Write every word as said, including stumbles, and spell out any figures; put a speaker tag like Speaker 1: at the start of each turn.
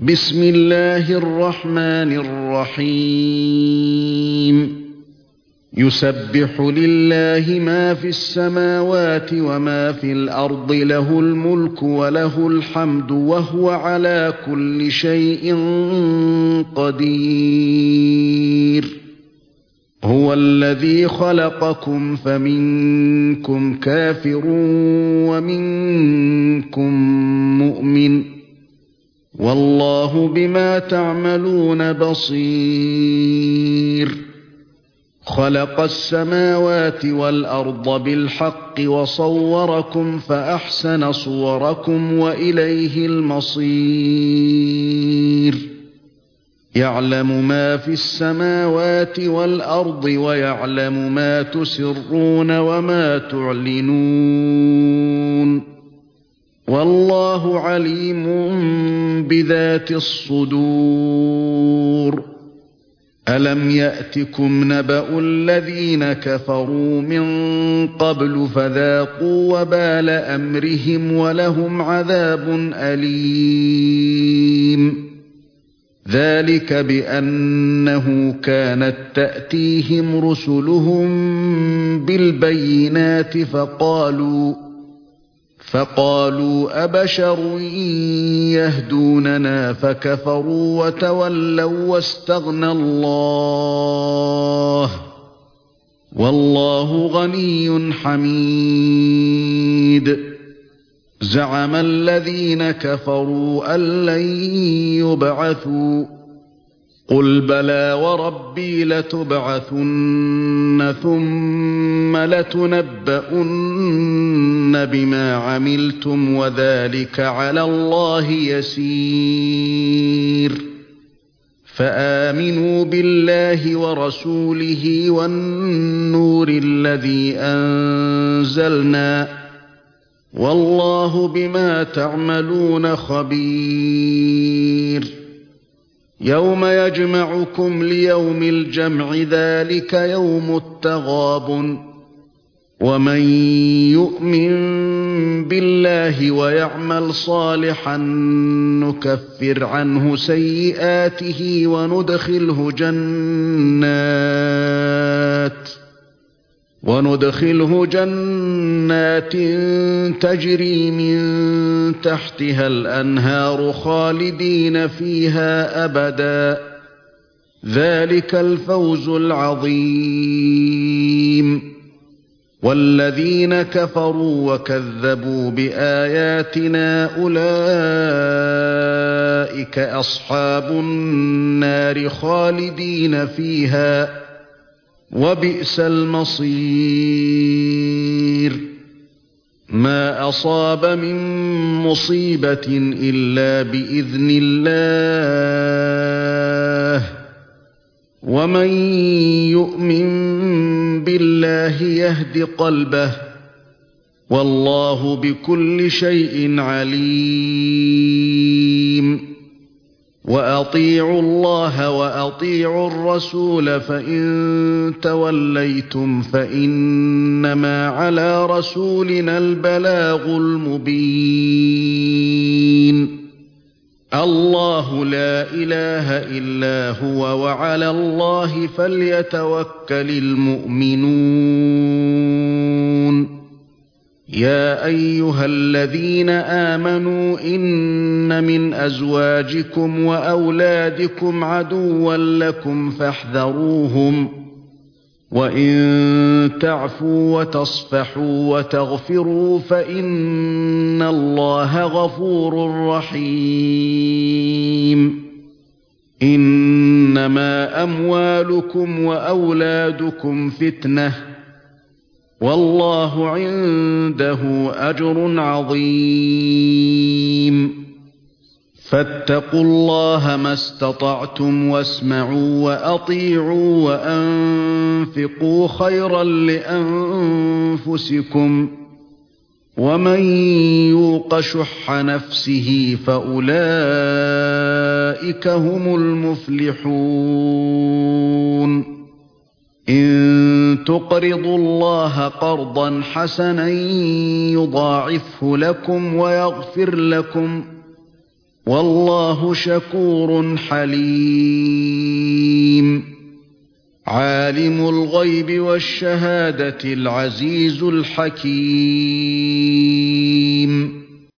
Speaker 1: بسم الله الرحمن الرحيم يسبح لله ما في السماوات وما في الأرض له الملك وله الحمد وهو على كل شيء قدير هو الذي خلقكم فمنكم كافر ومنكم مؤمن والله بما تعملون بصير خلق السماوات والأرض بالحق وصوركم فأحسن صوركم وإليه المصير يعلم ما في السماوات والأرض ويعلم ما تسرون وما تعلنون والله عليم بذات الصدور ألم يأتكم نبأ الذين كفروا من قبل فذاقوا وبال أمرهم ولهم عذاب أليم ذلك بأنه كانت تأتيهم رسلهم بالبينات فقالوا فقالوا أبشر يهدوننا فكفروا وتولوا واستغنى الله والله غني حميد زعم الذين كفروا أن لن يبعثوا قل بلى وربي لتبعثن ثم لتنبؤن بما عملتم وذلك على الله يسير فآمنوا بالله ورسوله والنور الذي أنزلنا والله بما تعملون خبير يوم يجمعكم ليوم الجمع ذلك يوم التغابن ومن يؤمن بالله ويعمل صالحا نكفر عنه سيئاته وندخله جنات وندخله جنات تجري من تحتها الأنهار خالدين فيها أبدا ذلك الفوز العظيم والذين كفروا وكذبوا بآياتنا أولئك أصحاب النار خالدين فيها وبئس المصير ما أصاب من مصيبة إلا بإذن الله ومن يؤمن بالله يهد قلبه والله بكل شيء عليم وأطيعوا الله وأطيعوا الرسول فإن توليتم فإنما على رسولنا البلاغ المبين الله لا إله إلا هو وعلى الله فليتوكل المؤمنون يا أيها الذين آمنوا إن من أزواجكم وأولادكم عدوا لكم فاحذروهم وإن تعفوا وتصفحوا وتغفروا فإن الله غفور رحيم إنما أموالكم وأولادكم فتنة والله عنده أجر عظيم فاتقوا الله ما استطعتم واسمعوا وأطيعوا وأنفقوا خيرا لأنفسكم ومن يوق شح نفسه فأولئك هم المفلحون إن تقرضوا الله قرضا حسنا يضاعفه لكم ويغفر لكم والله شكور حليم عالم الغيب والشهادة العزيز الحكيم